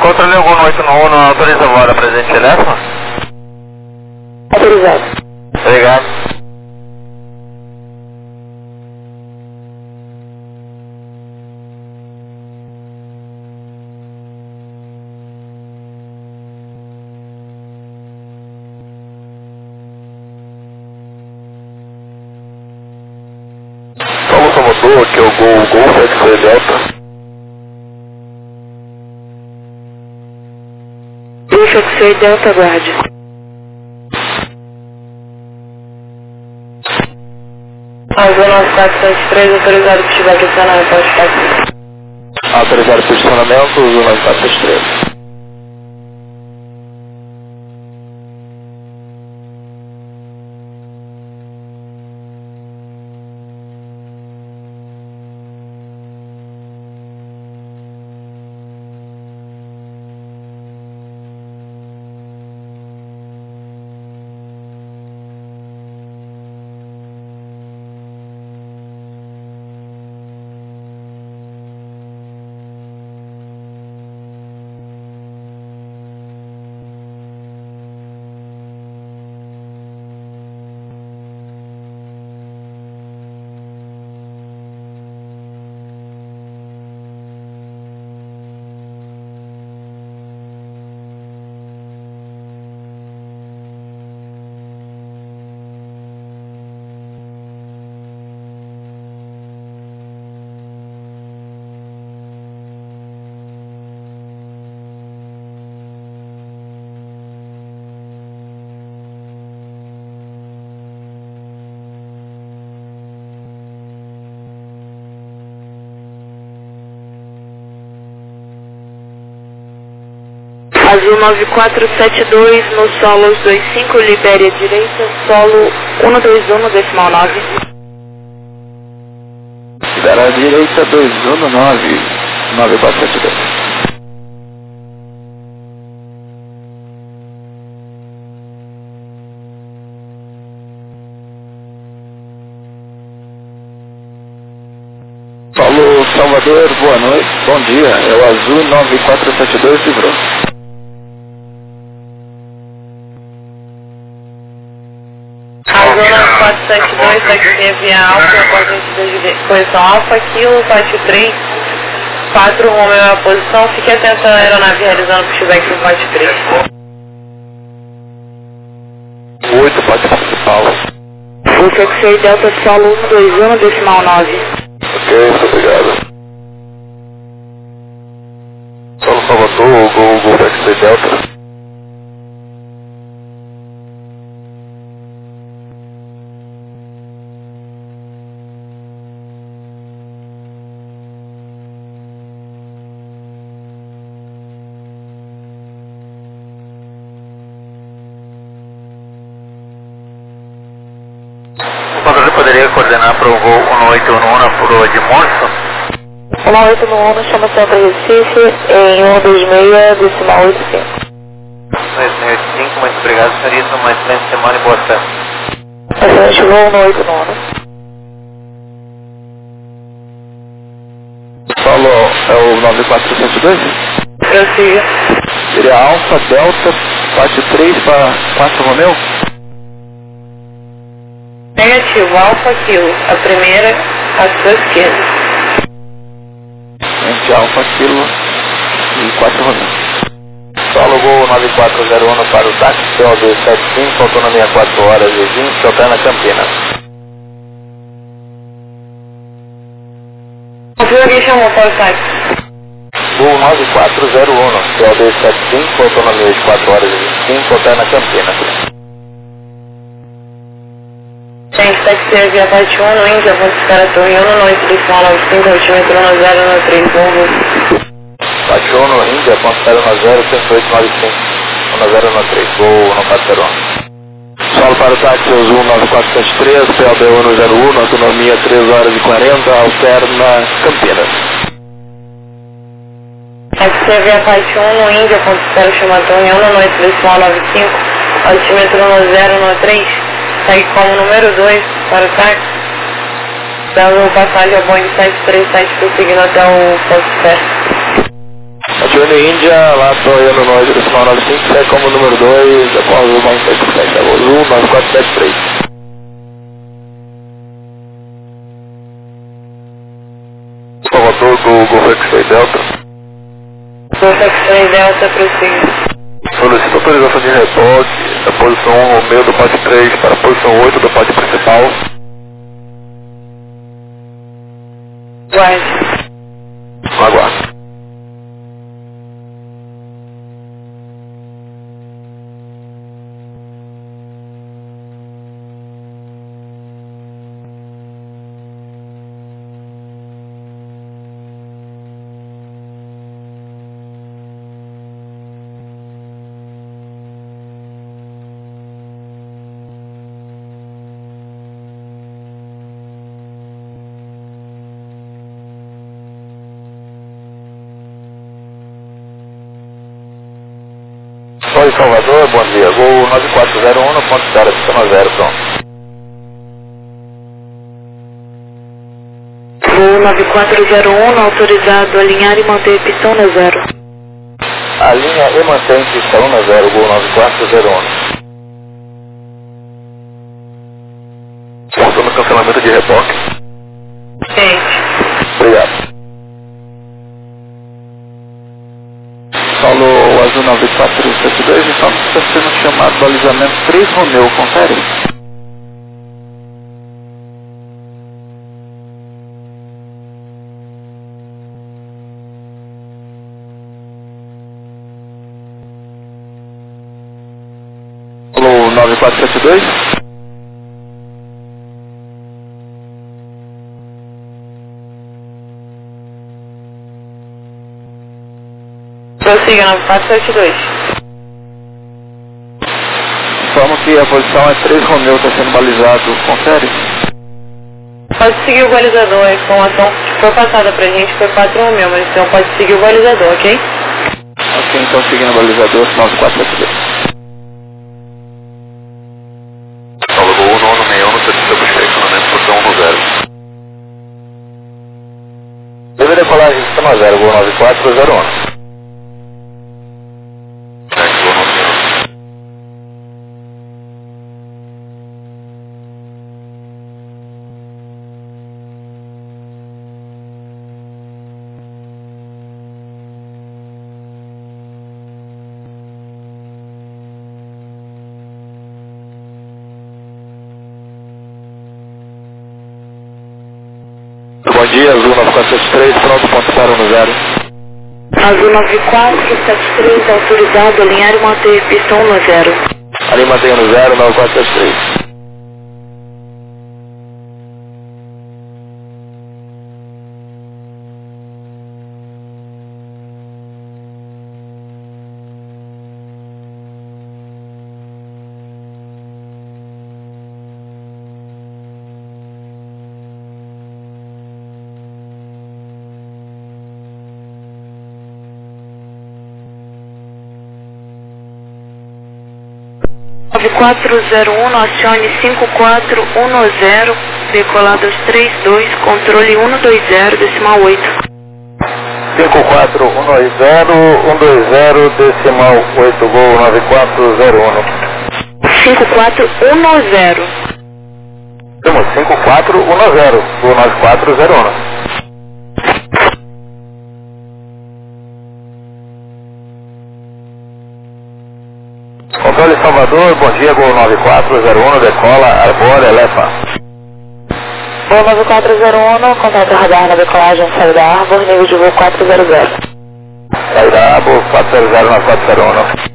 Controle algum 891, autoriza agora presente teléfono? Autorizado. Obrigado. Paulo Salvador, aqui é o Golf X-Ray Delta. Golf X-Ray Delta, guarde. Zona 473, autorizado para estiver aqui na resposta. Autorizado para estacionamento, Zona 473. Azul 9472 no solo 25, Libéria direita, solo 121, decimal 9. Libéria direita 219, 9472. Paulo Salvador, boa noite, bom dia, é o Azul 9472 livrou. Zona 472, taxi via Alfa, posição Alfa, Kilo, 73, 4, Romeo é a posição, fique atento à aeronave realizando pushback no 43. 8, pode principal. Golf X-Ray Delta, solo 121, decimal 9. Ok, muito obrigado. Paulo Salvador, Golf X-Ray Delta. O controle poderia coordenar para o voo 1811 por Edmorso? 1811, chama Centro Recife, em 126, decimal 85. 2685, muito obrigado, senhorita. Uma excelente semana e boa festa. Excelente voo 1811. Paulo, é o 9472? Prossiga. Seria Alfa, Delta, 43 para 4 Romeu? Negativo, Alfa, Kilo, a primeira, à sua esquerda. Entre Alfa, Kilo e 4 Romeu. Paulo, Gol 9401 para o táxi, CO275, autonomia 4 horas e 20, Santana, Campinas. Confirma quem chamou para o táxi. Gol 9401, CO275, autonomia de 4 horas e 25, Santana, Campinas. Gente, taxi via parte 1, no Índia, vamos ficar a torre 1, noite, decimal 95, altímetro 1093, voo. Parte 1 no Índia, ponto 010, 10895, 1093, Gol 9401. Solo para o táxi Azul 9473, PLB 101, autonomia 3 horas e 40, alterna Campinas. Taxi via parte 1, no Índia, ponto 0, chama torre 1, noite, decimal 95, altímetro 1093, segue como número 2 para o táxi, dando passagem ao Boeing 737, prosseguindo até o posto certo. Júnior Índia, lá apoiando nós, decimal 95, sai como número 2, após o 97, Azul 9473. Salvador do Golfo X-Ray Delta. Golfo X-Ray Delta, prossiga. Solicito autorização de reboque da posição 1 Romeu do pote 3 para a posição 8 do pote principal. Guarde. Aguardo. Oi, Salvador, bom dia. Gol 9401 no ponto 0, sistema 0, pronto. Voo 9401, autorizado a alinhar e manter pistão na 0. A linha e mantém pistão na 0, Gol 9401. Voltando no cancelamento de reboque. Gente. Obrigado. Paulo Azul 9472, estamos sendo chamado balizamento 3 Romeu, confere? Paulo 9472. Prossiga 9472. Informo que a posição é 3 Romeu, está sendo balizado, confere? Pode seguir o balizador, a informação que foi passada pra gente foi 4 Romeu, mas então pode seguir o balizador, ok? Ok, então seguindo o balizador 9472. Paulo Gol 961 no serviço de estacionamento, posição 1 no 0. Deve decolar em sistema 0, Gol 9401. Bom dia, Azul 9473, pronto, ponto 0 no 0. Azul 9473, autorizado a alinhar e manter pistão no 0. Ali mantenha no 0, 9473. Nove 9401, acione 5410, decoladas 32, controle 120, decimal 8. 5410, 120, decimal 8, Gol 9401. 5410. Temos 5410, Gol 9401. Controle Salvador, bom dia, Gol 9401, decola, arbora, eleva. Voo 9401, contato radar na decolagem, saída da Arbor, nível de voo 400. Saída Arbor, 400 na 401.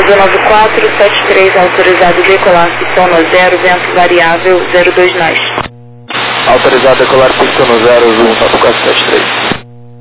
Azul 9473, autorizado decolar, sono 0, vento variável, 02 nós. Autorizado decolar, pista no 0, Azul 9473.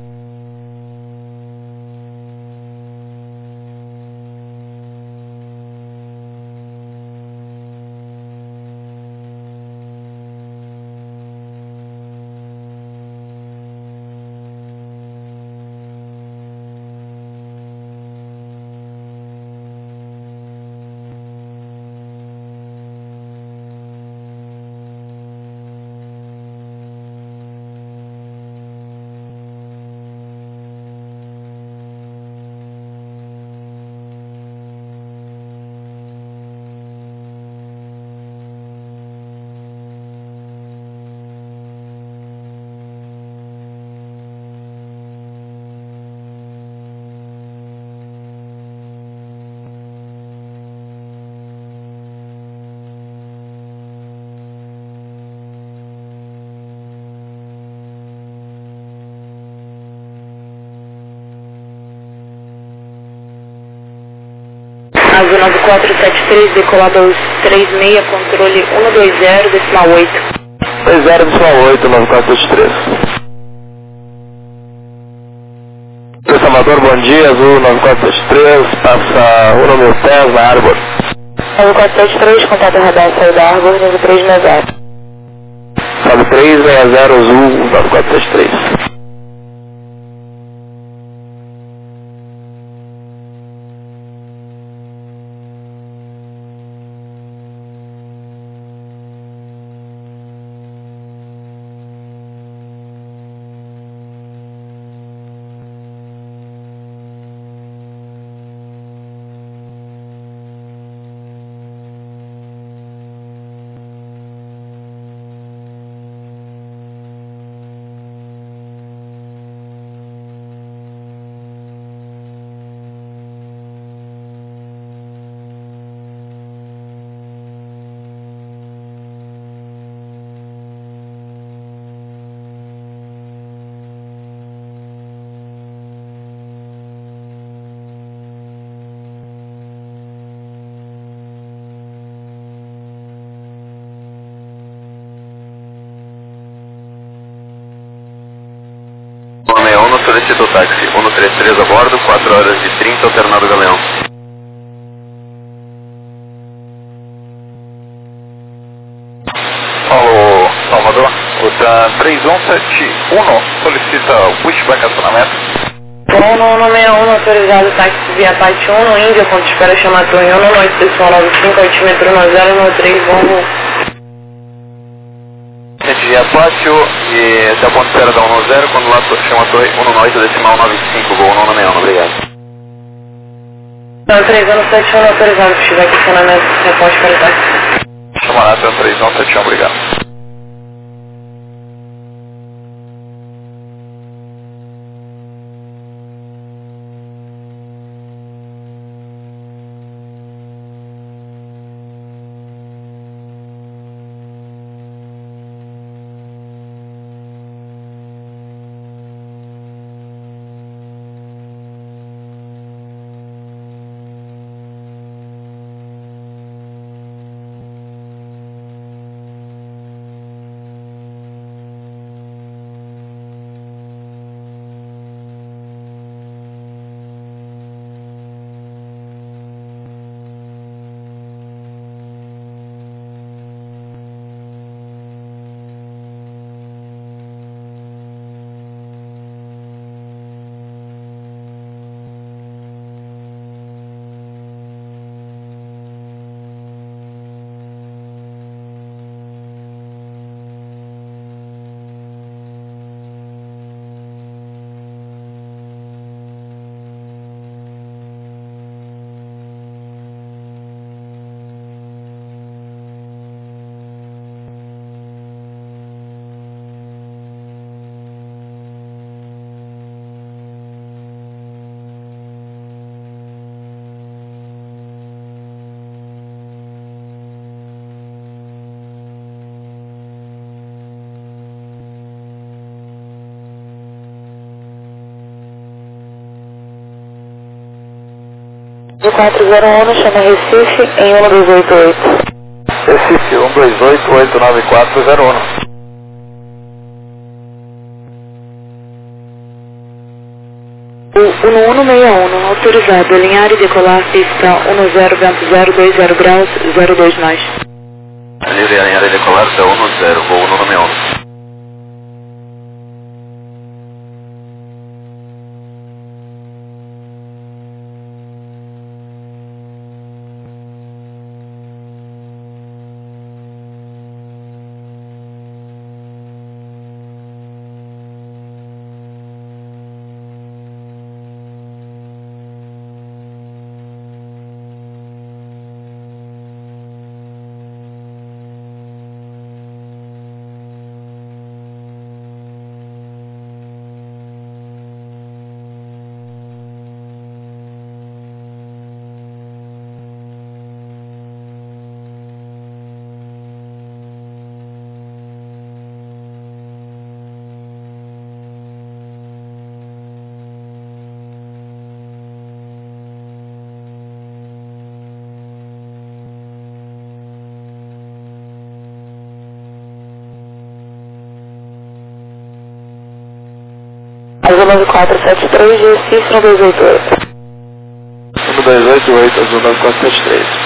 Azul 9473, decolador 36, controle 120, decimal 8. 20, decimal 8, 9473. Pista Amador, bom dia, Azul 9473, passa 1 mil pés na Arbor. Azul 473, contato radar, saiu da Arbor, nível 360. Sobe 360, Azul 9473. Solicita o táxi 133 a bordo, 4 horas e 30, alternado Galeão. Alô, Salvador, Utan 3171, solicita pushback acionamento. Sono 161, autorizado táxi via parte 1, Índia, ponto de espera chama Torre 1, noite, pessoal 95, altímetro 9093, vamos. Via Pátio e até a ponte espera da 110, quando lá chama a torre 1 decimal 95, voo 961, obrigado. Então, 3171, autorizado pushback acionamento, resposta para o táxi. Chama lá, 3171, obrigado. De 401, chama Recife em 1288. Recife 128-89401. O 1161, autorizado, alinhar e decolar pista 10 vento 020 graus, 02 nós. Livre alinhar e decolar, está 10, voo 161. Azul 9473, Recife 1288. 1288, Azul 9473.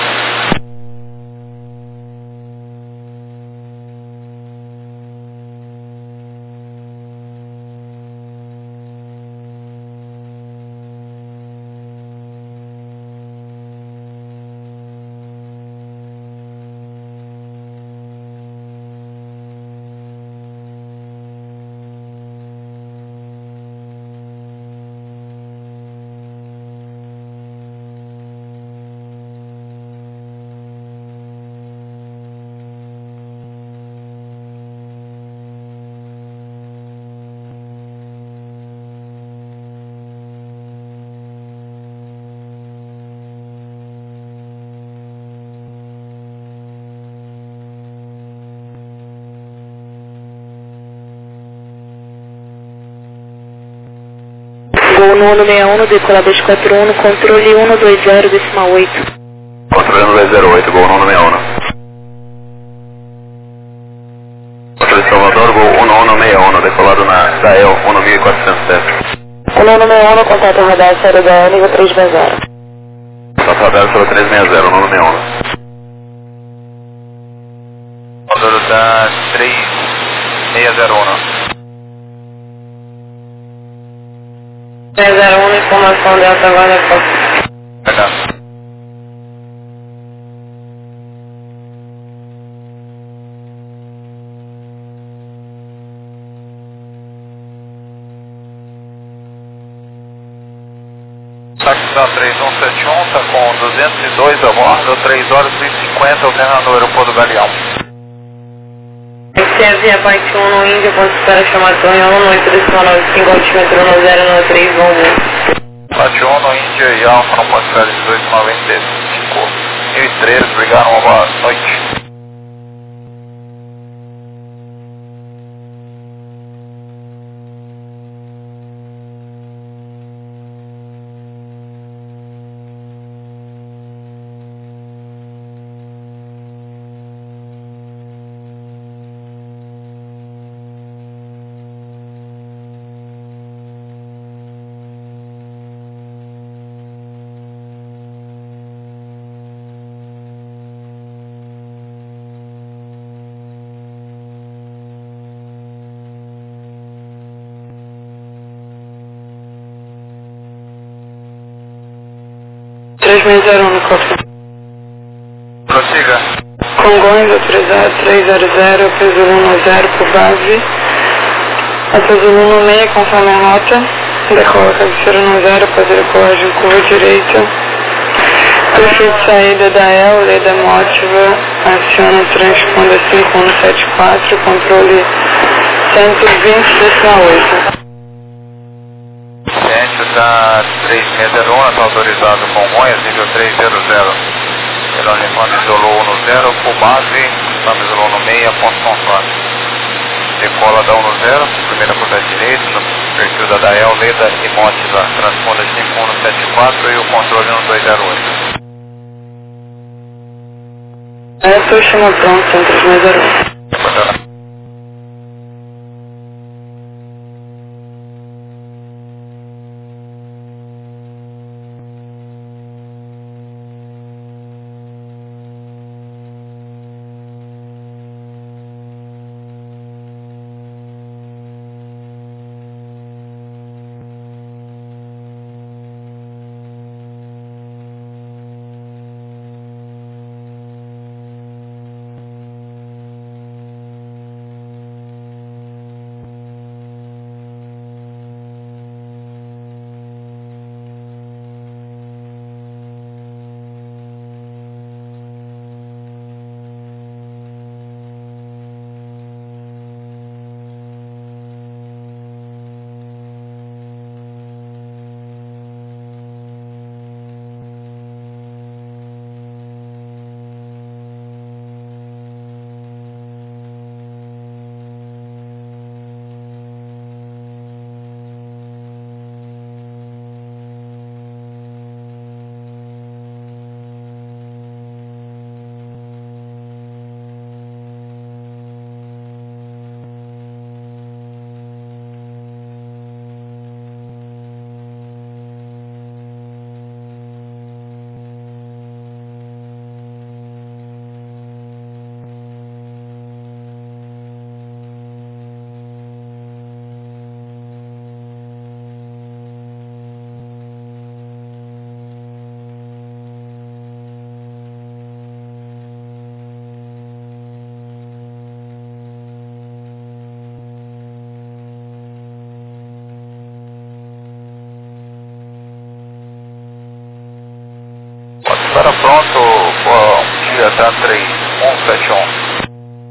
Voo no 161, decolar 241, controle 120,8. Controle 120,8, voo 161. Controle Salvador, voo 1161, decolado na Dael 1407. 1161, contato radar 0 da nível 360. Contato radar 0360, 1161. Controle da 3601. 301, informação Delta Guarda Costa. Legal. Saxão 3171, está com 202 a bordo, 3 horas e 50, ordenando o aeroporto do Galeão. XF, a parte 1 no Índia, ponto de espera chamado Torre 1, 895, altímetro 1093, voo. Parte 1 no Índia e Alfa, não pode esperar 1895. 1003, obrigado, uma boa noite. no Costa. Prossiga. Congonhas, autorizado 300, peso 10 por base. Azul 16, conforme a rota. Decola cabeceira 10, fazer decolagem curva direita. Perfil de saída da EL, lei da Mótiva, aciona o transponder 5174, controle 120,8. Está 3601, está autorizado Congonhas, nível 300. Ele uniforme isolou 10, por base, uniforme isolou no meia, ponto constante. Decola da 10, primeira por da direita, perfil da Dael, Leda e Mótila, transponda 5174 e o controle 1208. Essa chama pronto, Centro 201. Para pronto, bom dia, tá 3171.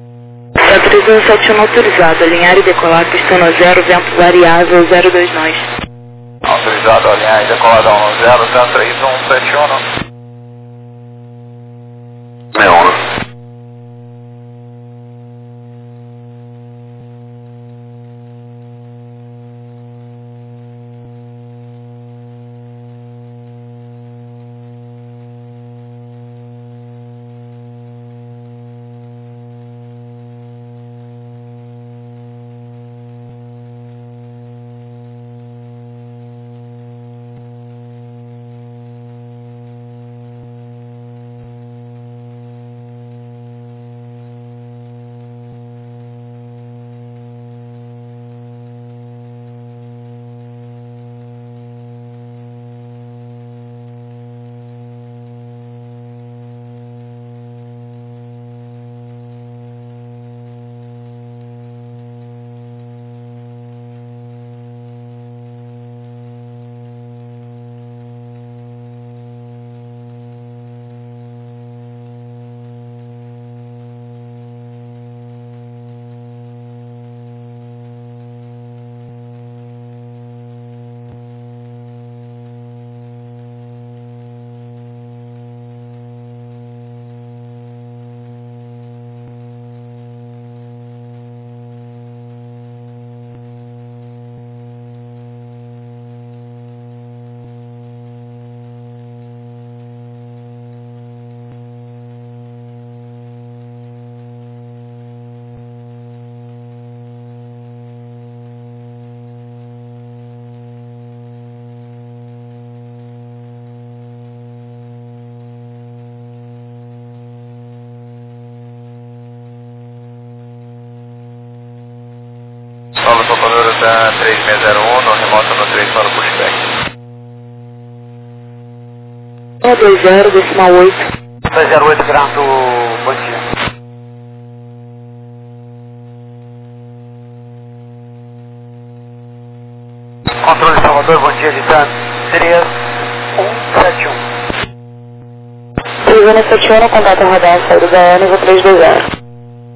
Tá 3171 autorizado, alinhar e decolar, pistão 0, vento variável 02 nós. Autorizado, alinhar e decolar da 10, tá 3171. Neon. Solo topadora da 3601, no remoto no 3 para o pushback. 120, decimal 8. 208, Grato, bom dia. Controle Salvador, bom dia, Ditano. 3171. 3171 no contato radar, saída da AN, nível 320.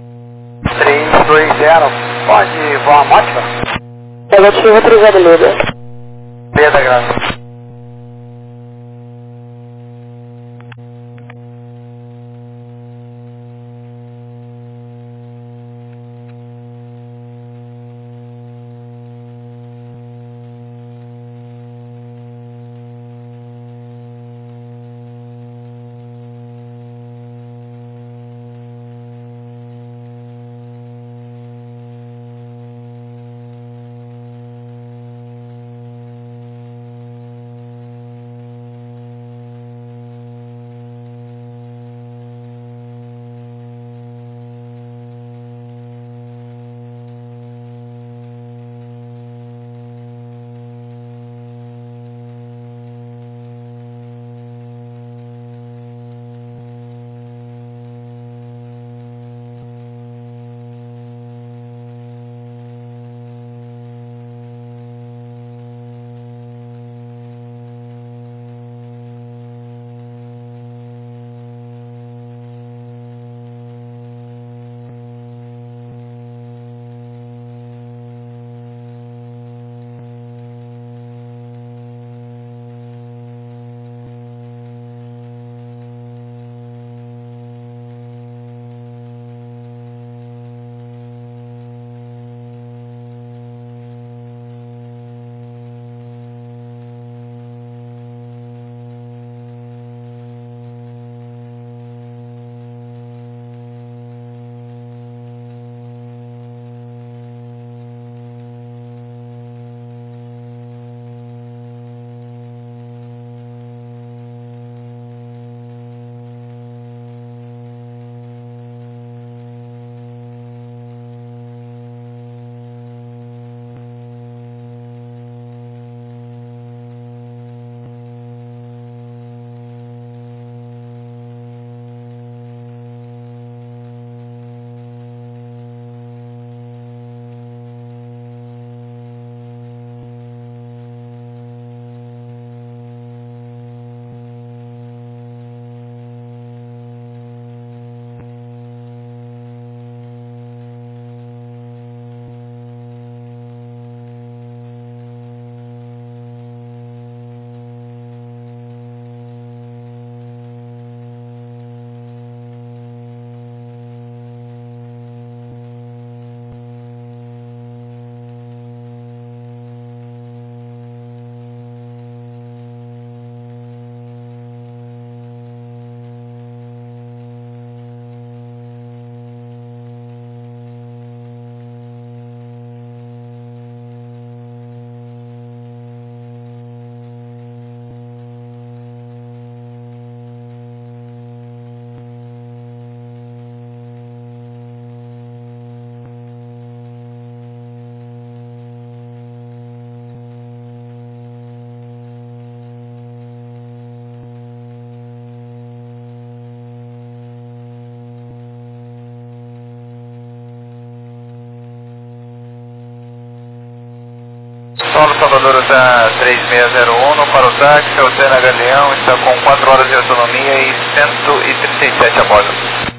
320, pode voar a Mótila? Negativo, 30 Leda. Leda, Grato. Salvador USA 3601 para o táxi, o TNH Leão está com 4 horas de autonomia e 137 a bordo.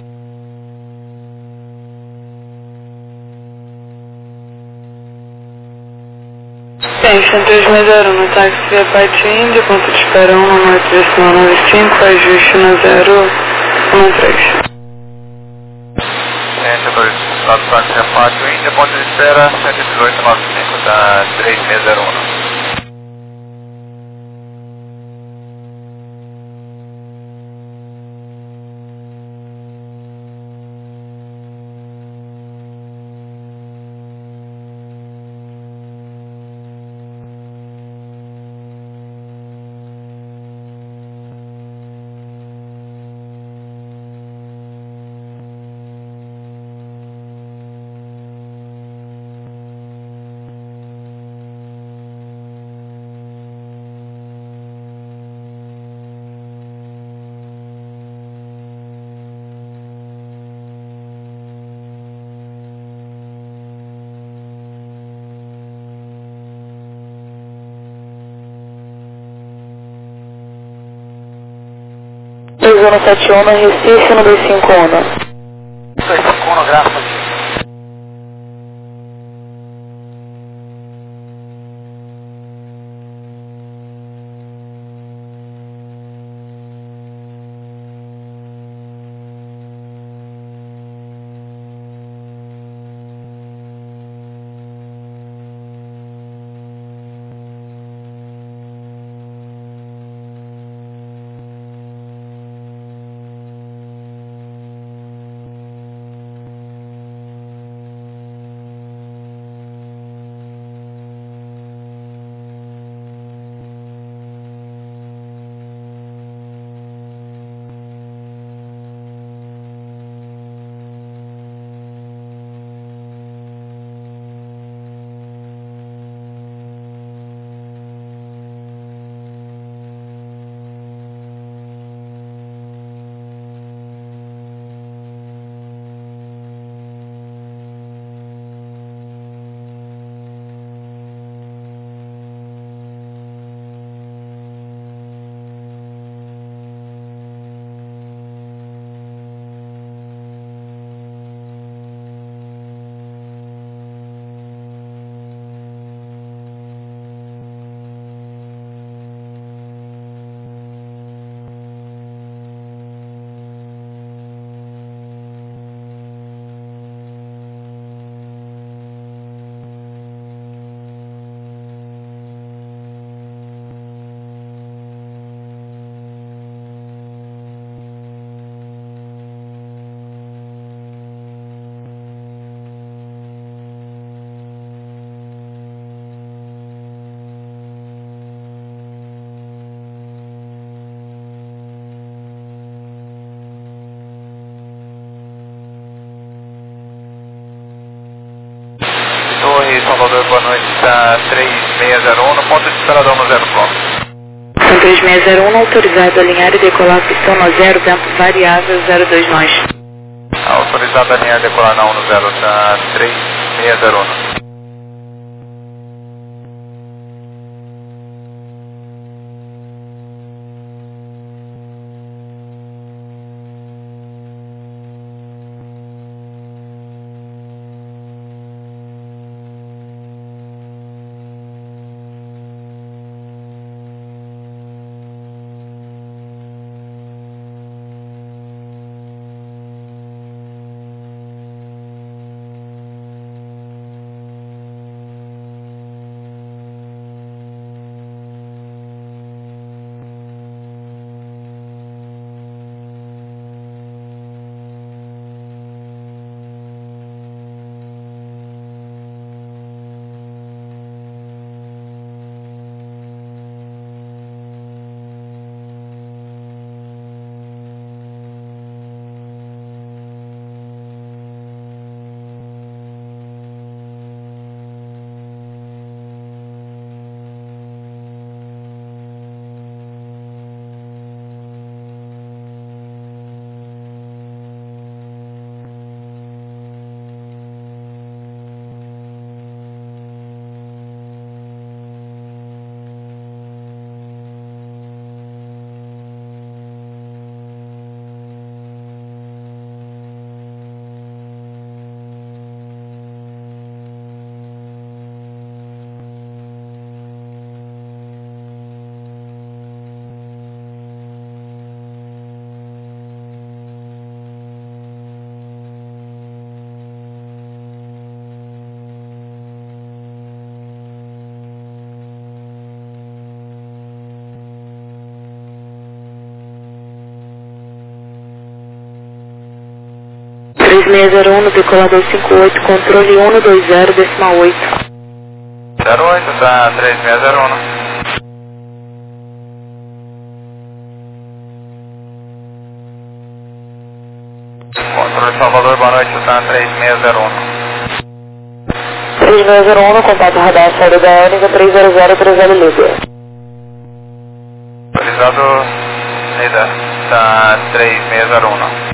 Bem, 3601 no táxi via Pate Índia, ponto de espera 19395, ajuste no 013. Setor Estado do táxi Repátio Índia, ponto de espera 11895 da 3601. Zona 71 no Recife, no 251. 251, graças. Torre Salvador, boa noite, está 3601 no ponto de espera da 10 km. 3601 autorizado a alinhar e decolar pistão no 0, tempo variável 02 nós. Autorizado a alinhar e decolar na 10, está 3601. 3601 no Bicola 258, controle 120, decimal 8. 08, tá 3601. Controle Salvador, boa noite, tá 3601. 3601, contato radar, saída da Énica 300, 30 Líder. Autorizado, Lida, tá 3601.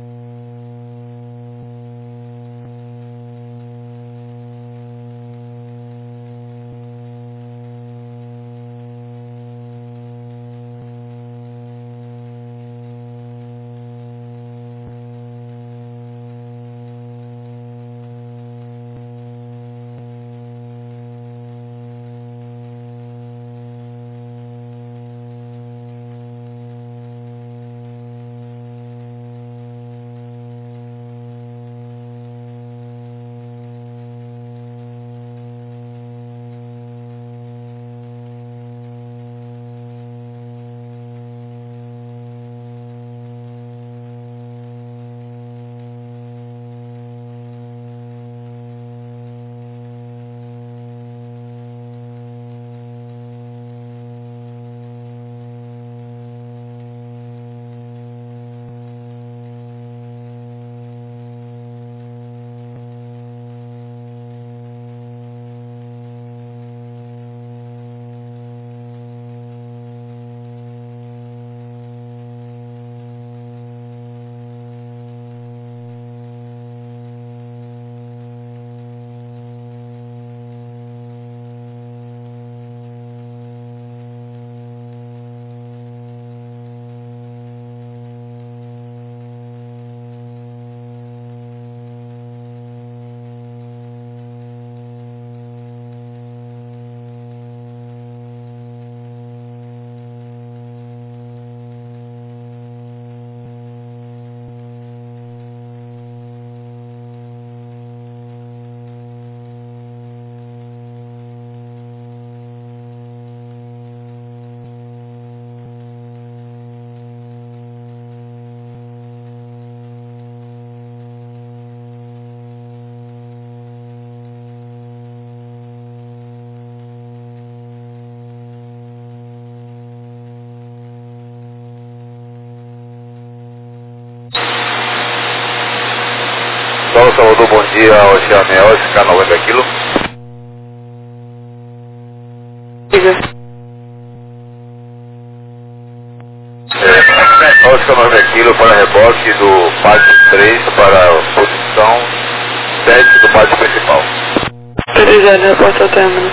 Paulo Salvador, bom dia, Oceanel, SK 90 kg. Oscar 90 kg para reboque do pátio 3 para a posição 7 do pátio principal. Obrigado, reporta o término.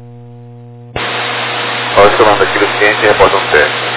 Oscar 90 kg ciente, reporta um teste.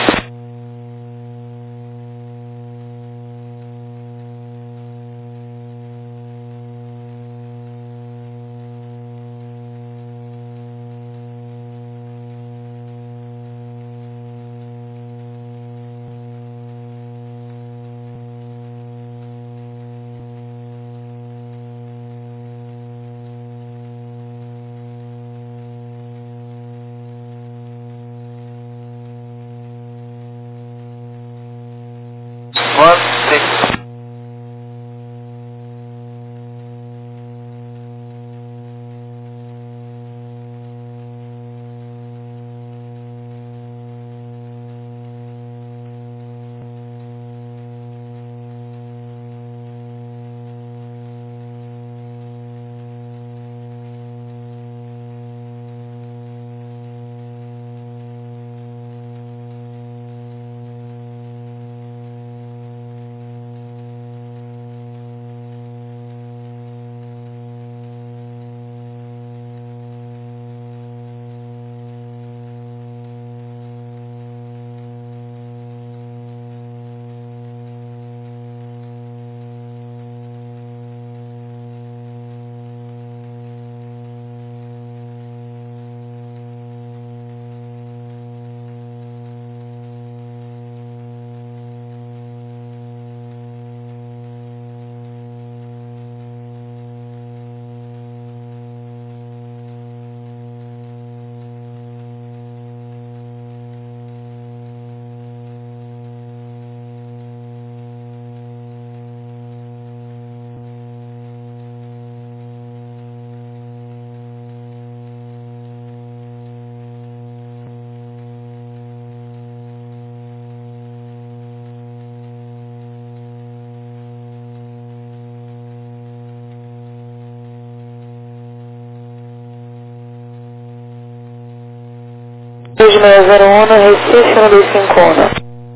3601, Recife 125.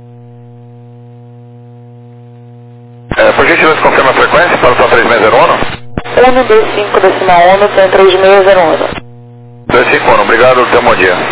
Por gentileza, confirma a frequência para o só 3601? 125.1, tem 3601. 251, obrigado, tenha um bom dia.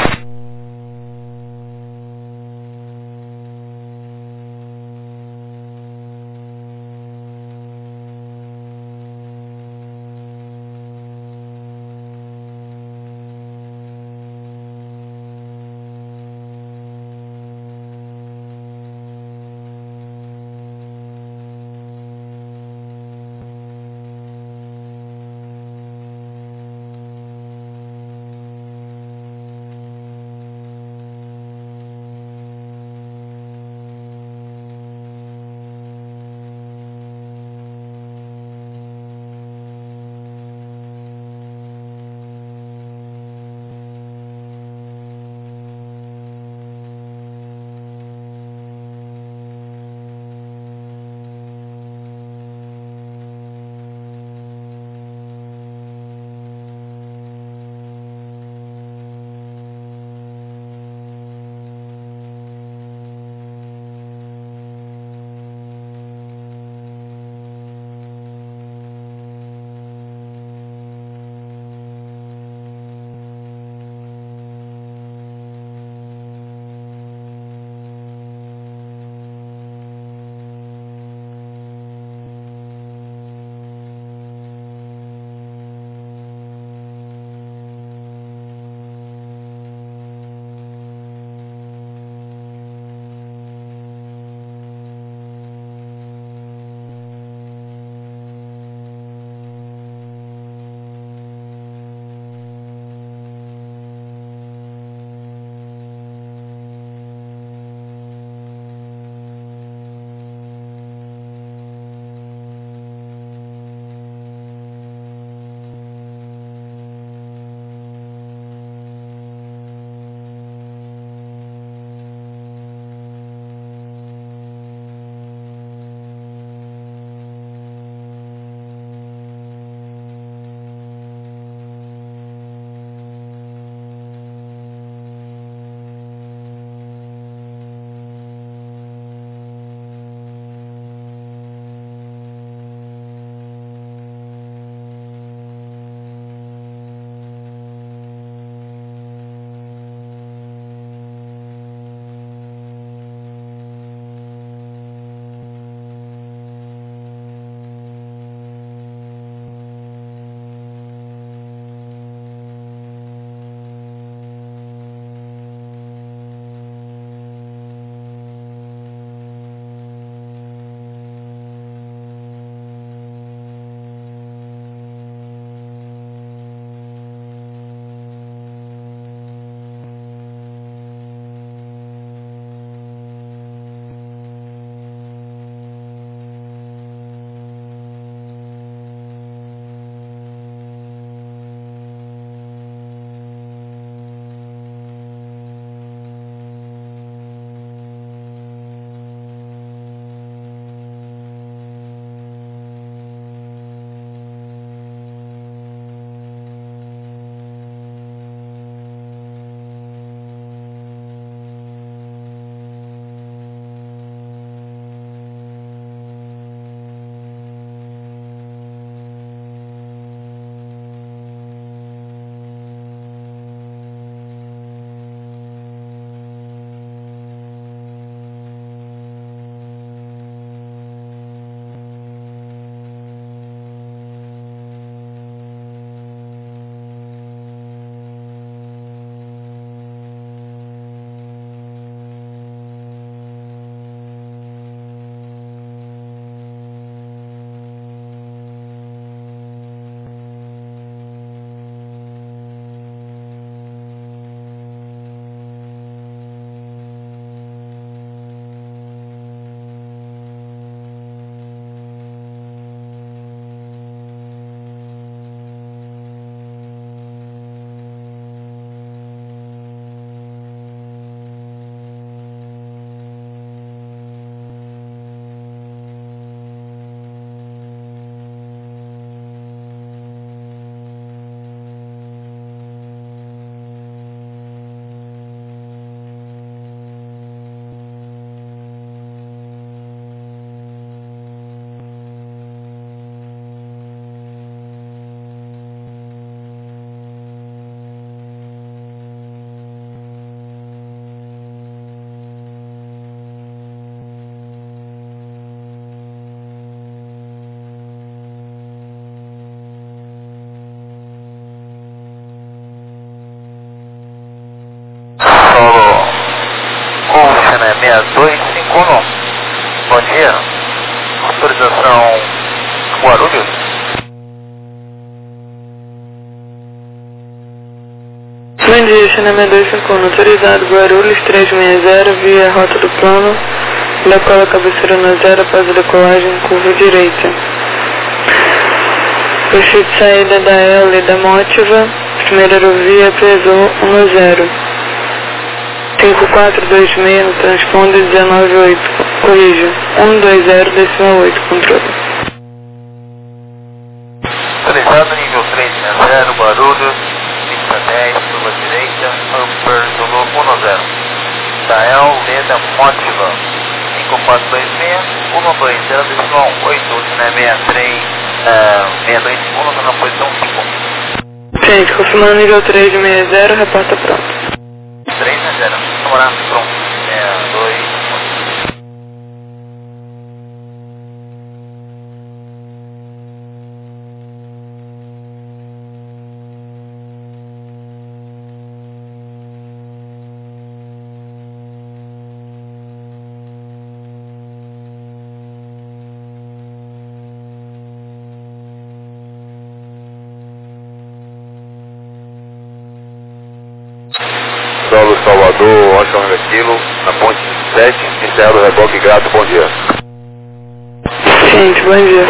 6251. Bom dia. Autorização Guarulhos. Bom dia, China 6251. Autorizado Guarulhos 360 via rota do plano. Decola cabeceira no 0 após a decolagem, curva direita. Perfil de saída da L da Mótiva. Primeira aerovia pesou 10. 5426 no transponder 198. Corrija. 120,8. Controle. Autorizado nível 360, Guarulhos, pista 10, curva direita, Upper Zulu 10. Dael Leda Mótiva, 5426, 120,8, última é 621, tá na posição 5. Gente, confirmando nível 360, reporta pronto. 360, demorar, pronto, 62. Solo Salvador, Washington Kilo, na ponte 7, encerra o reboque Grato, bom dia. Gente, bom dia.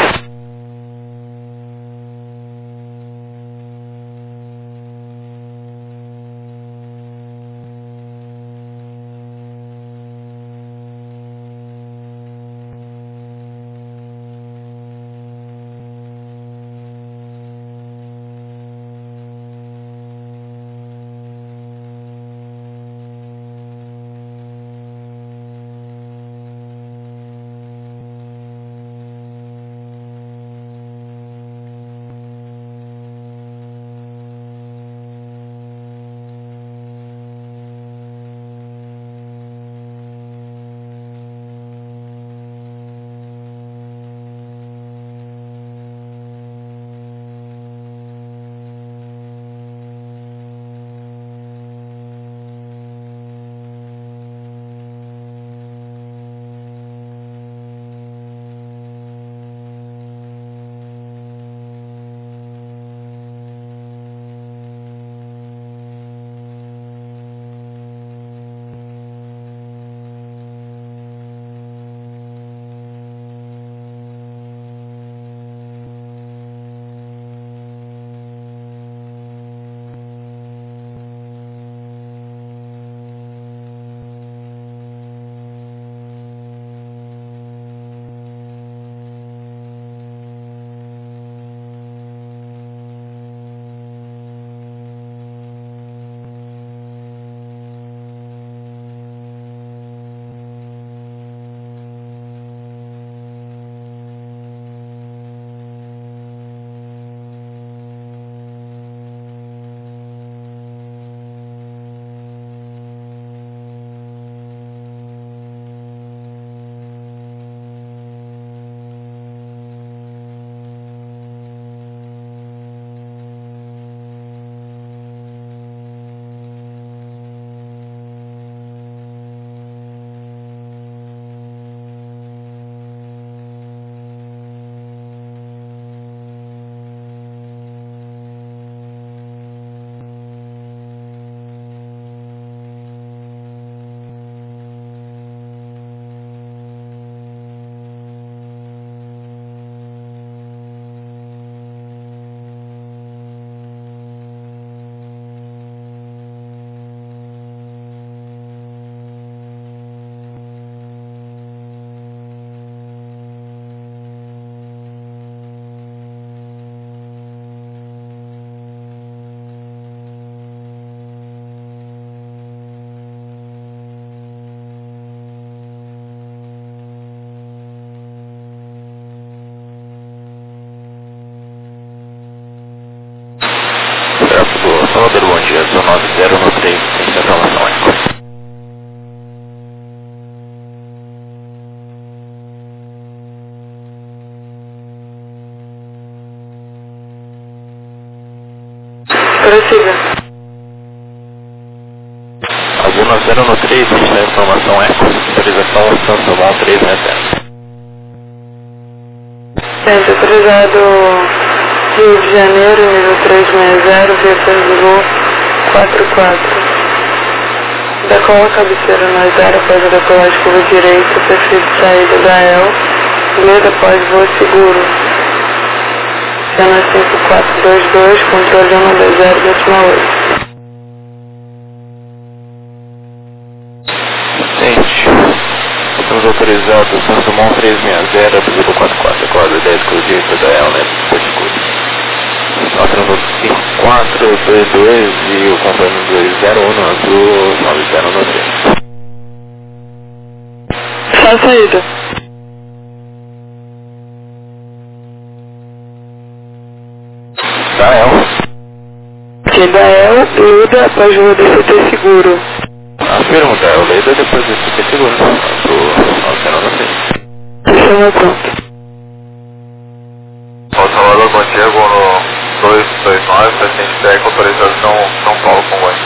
Salvador, bom dia, sou 9093, sem informação ainda. Prossiga. Alguma 093. 3, pista de informação Eco, autorização Sandomon 360. Centro autorizado Rio de Janeiro, nível 360, via Pernambuco 44. Decola cabeceira na 0 após a decolagem curva direita, perfil de saída da EL, leda após voo seguro. Cena 5422, controle 120,8. Estamos autorizados Sandomon 360, Brasil 44, corda 10 curva direita da EL, né? Por seguro. Nós temos 5422 e o companheiro 201 no azul 9093. Só a saída. Da EL. Que da EL, leda após voo DCT seguro. Afirmo, da EL, leda depois do DCT seguro. Azul 9093. Chama pronto. Salvador, bom dia, vou no 229, paciente técnico, autorização São Paulo, Congonhas.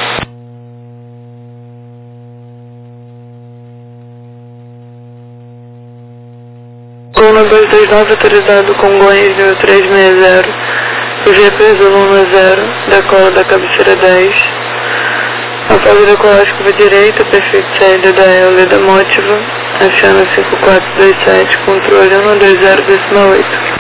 Coluna 229, autorizado Congonhas, nível 360, o GP Zulu 0, decola da cabeceira 10. Após a decolagem curva direita, perfil de saída da EL, leda mótiva, aciona 5427, controle 120,8.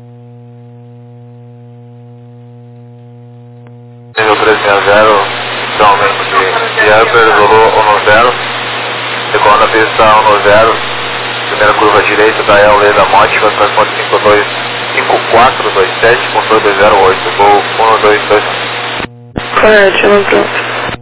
Nível 360, então aumento de Upper, Zulu 10, decolando a pista 10, primeira curva direita da EL, leda mótiva, transporte 5427, controle 208, voo 122. Correto, chama pronto.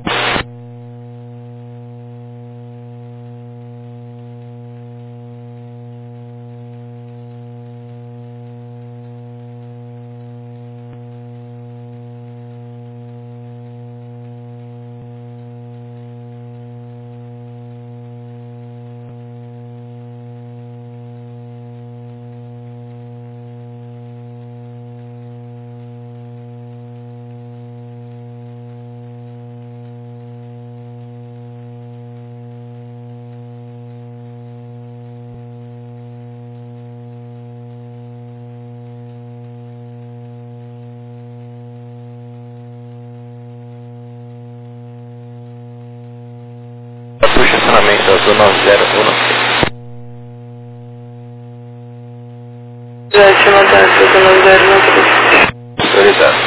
Estacionamento azul 9016. Já chama pronto, 9093. Autorizado.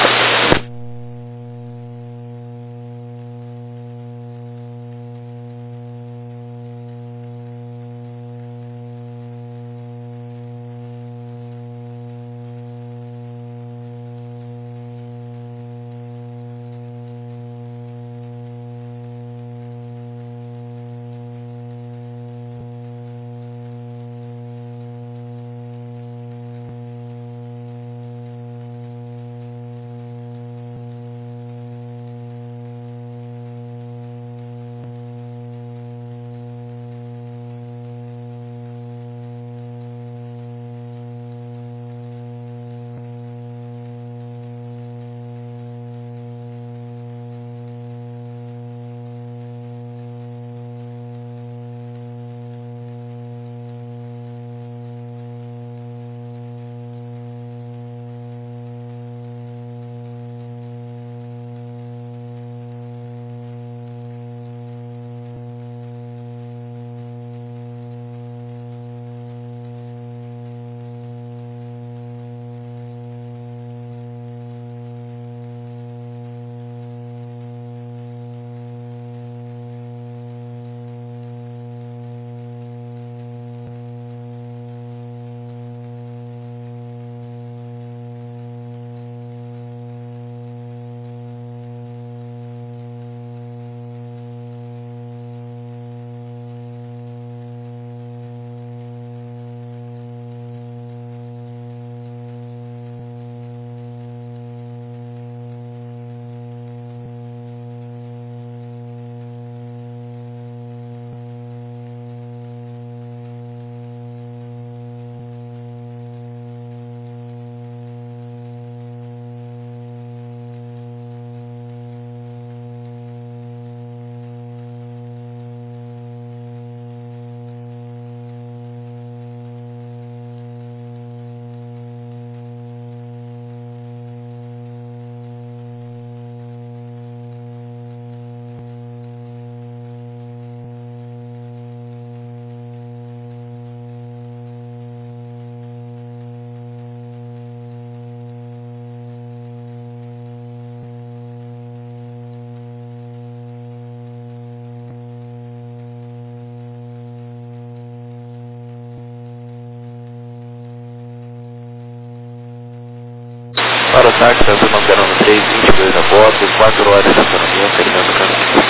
táxi, Azul 903, 22 a bordo, 4 horas de autonomia, terminando o caminho.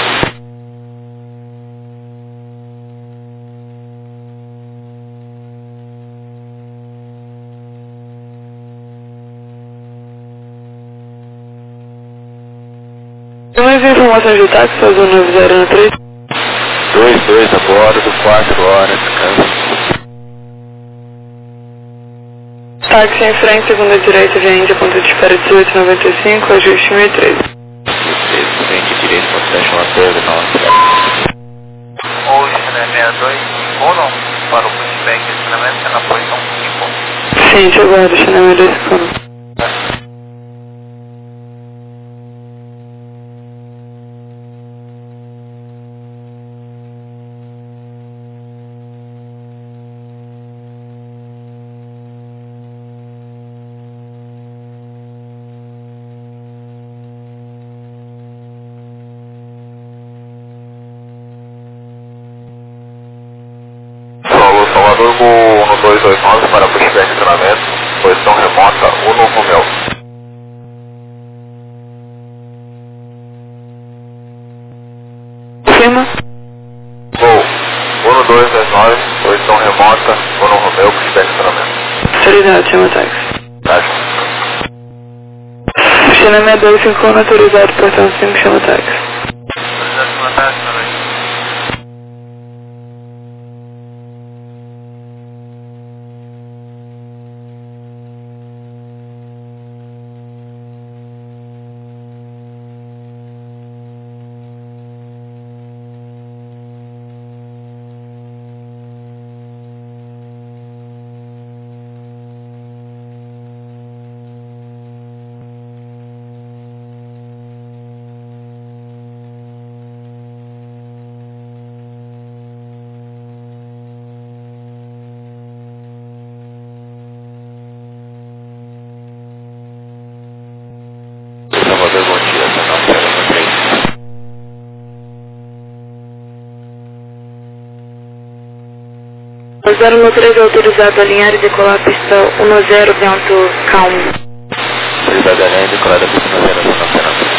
Tem mais informações de táxi, Azul 903? 22 a bordo, 4 horas de caminho. Táxi em frente, segunda direita, via Índia, ponto de espera 1895, ajuste 1013. 1013, frente direito, Constante Manteiga, 9. Ou China 62, Cono, para o pushback de estacionamento, na posição 5. Sim, te aguardo, China 62. Solo Salvador, voo 1229 para pushback de estacionamento, posição remota, Uno Romeo. Cima? Voo 1229, posição remota, Uno Romeo, pushback de estacionamento. Autorizado, chama táxi. Táxi. China 6251, autorizado, portão 5, chama táxi. Autorizado, chama táxi, também. Salvador, bom dia, essa não, 013 autorizado a alinhar e decolar a pista 10 vento calmo. autorizado a alinhar e decolar a pista 10 vento calmo.